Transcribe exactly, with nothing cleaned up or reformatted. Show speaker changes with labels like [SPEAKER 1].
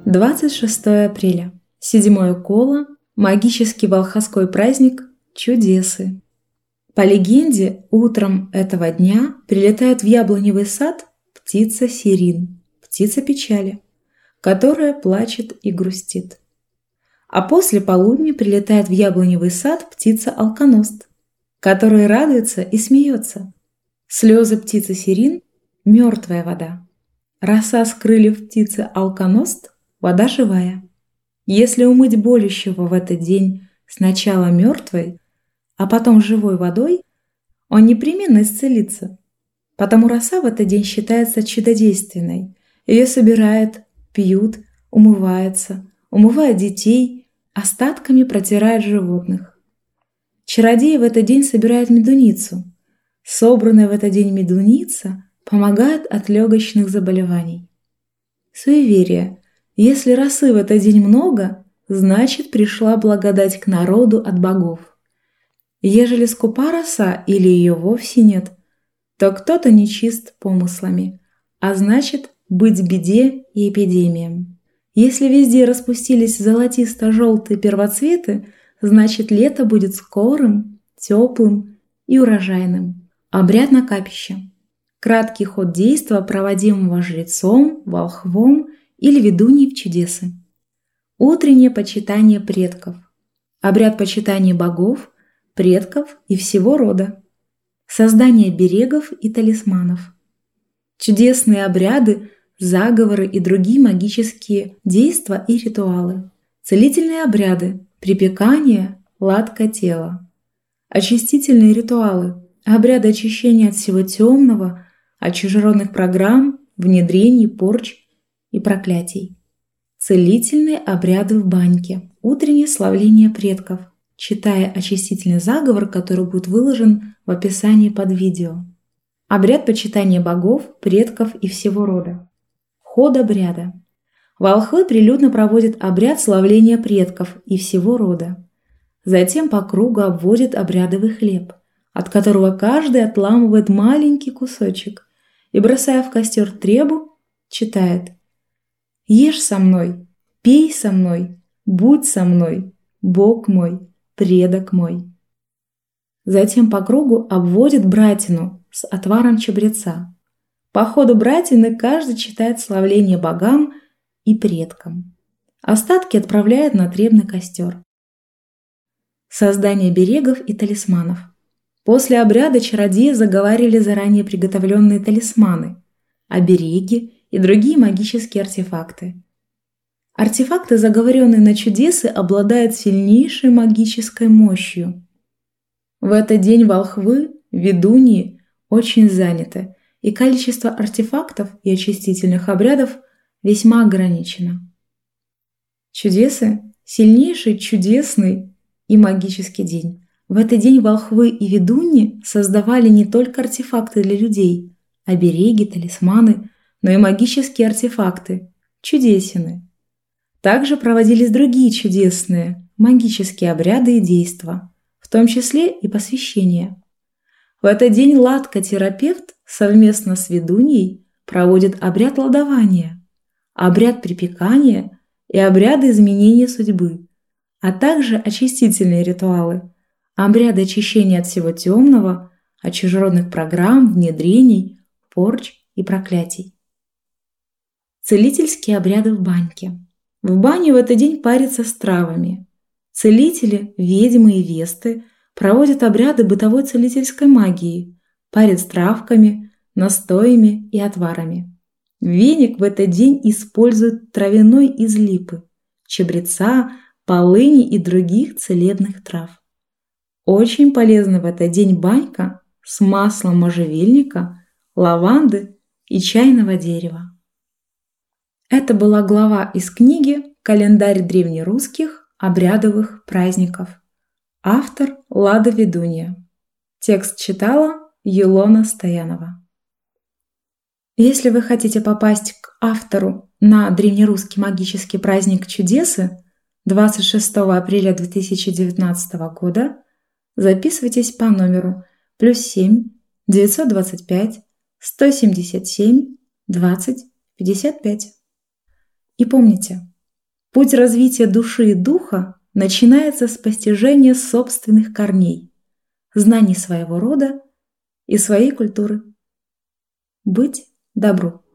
[SPEAKER 1] двадцать шестое апреля. Седьмое коло. Магический волховской праздник Чудесы. По легенде, утром этого дня прилетает в яблоневый сад птица Сирин, птица печали, которая плачет и грустит. А после полудня прилетает в яблоневый сад птица Алконост, которая радуется и смеется. Слезы птицы Сирин – мертвая вода. Роса с крыльев птицы Алконост – вода живая. Если умыть болющего в этот день сначала мертвой, а потом живой водой, он непременно исцелится. Потому роса в этот день считается чудодейственной. Ее собирают, пьют, умываются, умывают детей, остатками протирают животных. Чародеи в этот день собирают медуницу. Собранная в этот день медуница помогает от легочных заболеваний. Суеверие. Если росы в этот день много, значит пришла благодать к народу от богов. Ежели скупа роса или ее вовсе нет, то кто-то нечист помыслами, а значит быть беде и эпидемиям. Если везде распустились золотисто-желтые первоцветы, значит лето будет скорым, теплым и урожайным. Обряд на капище. Краткий ход действа, проводимого жрецом, волхвом или ведуньей в чудесы. Утреннее почитание предков. Обряд почитания богов, предков и всего рода. Создание оберегов и талисманов. Чудесные обряды, заговоры и другие магические действия и ритуалы. Целительные обряды, припекание, ладка тела. Очистительные ритуалы, обряды очищения от всего темного, от чужеродных программ, внедрений, порч и проклятий. Целительные обряды в баньке, утреннее славление предков, читая очистительный заговор, который будет выложен в описании под видео. Обряд почитания богов, предков и всего рода. Ход обряда. Волхвы прилюдно проводят обряд славления предков и всего рода. Затем по кругу обводят обрядовый хлеб, от которого каждый отламывает маленький кусочек и, бросая в костер требу, читает: «Ешь со мной, пей со мной, будь со мной, Бог мой, предок мой». Затем по кругу обводит братину с отваром чабреца. По ходу братины каждый читает славление богам и предкам. Остатки отправляет на требный костер. Создание берегов и талисманов. После обряда чародеи заговаривали заранее приготовленные талисманы, обереги и другие магические артефакты. Артефакты, заговоренные на чудесы, обладают сильнейшей магической мощью. В этот день волхвы, ведуньи очень заняты, и количество артефактов и очистительных обрядов весьма ограничено. Чудесы – сильнейший, чудесный и магический день. В этот день волхвы и ведуньи создавали не только артефакты для людей, обереги, талисманы, но и магические артефакты – чудесины. Также проводились другие чудесные магические обряды и действия, в том числе и посвящения. В этот день ладка-терапевт совместно с ведуньей проводит обряд ладования, обряд припекания и обряды изменения судьбы, а также очистительные ритуалы, обряды очищения от всего темного, от чужеродных программ, внедрений, порч и проклятий. Целительские обряды в баньке. В бане в этот день парятся с травами. Целители, ведьмы и весты проводят обряды бытовой целительской магии, парят с травками, настоями и отварами. Веник в этот день используют травяной из липы, чабреца, полыни и других целебных трав. Очень полезна в этот день банька с маслом можжевельника, лаванды и чайного дерева. Это была глава из книги «Календарь древнерусских обрядовых праздников». Автор Лада Ведунья. Текст читала Елона Стоянова. Если вы хотите попасть к автору на древнерусский магический праздник Чудесы двадцать шестого апреля две тысячи девятнадцатого года, записывайтесь по номеру плюс семь девятьсот двадцать пять сто семьдесят семь двадцать пятьдесят пять. И помните, Путь развития души и духа начинается с постижения собственных корней, знаний своего рода и своей культуры. Быть добру.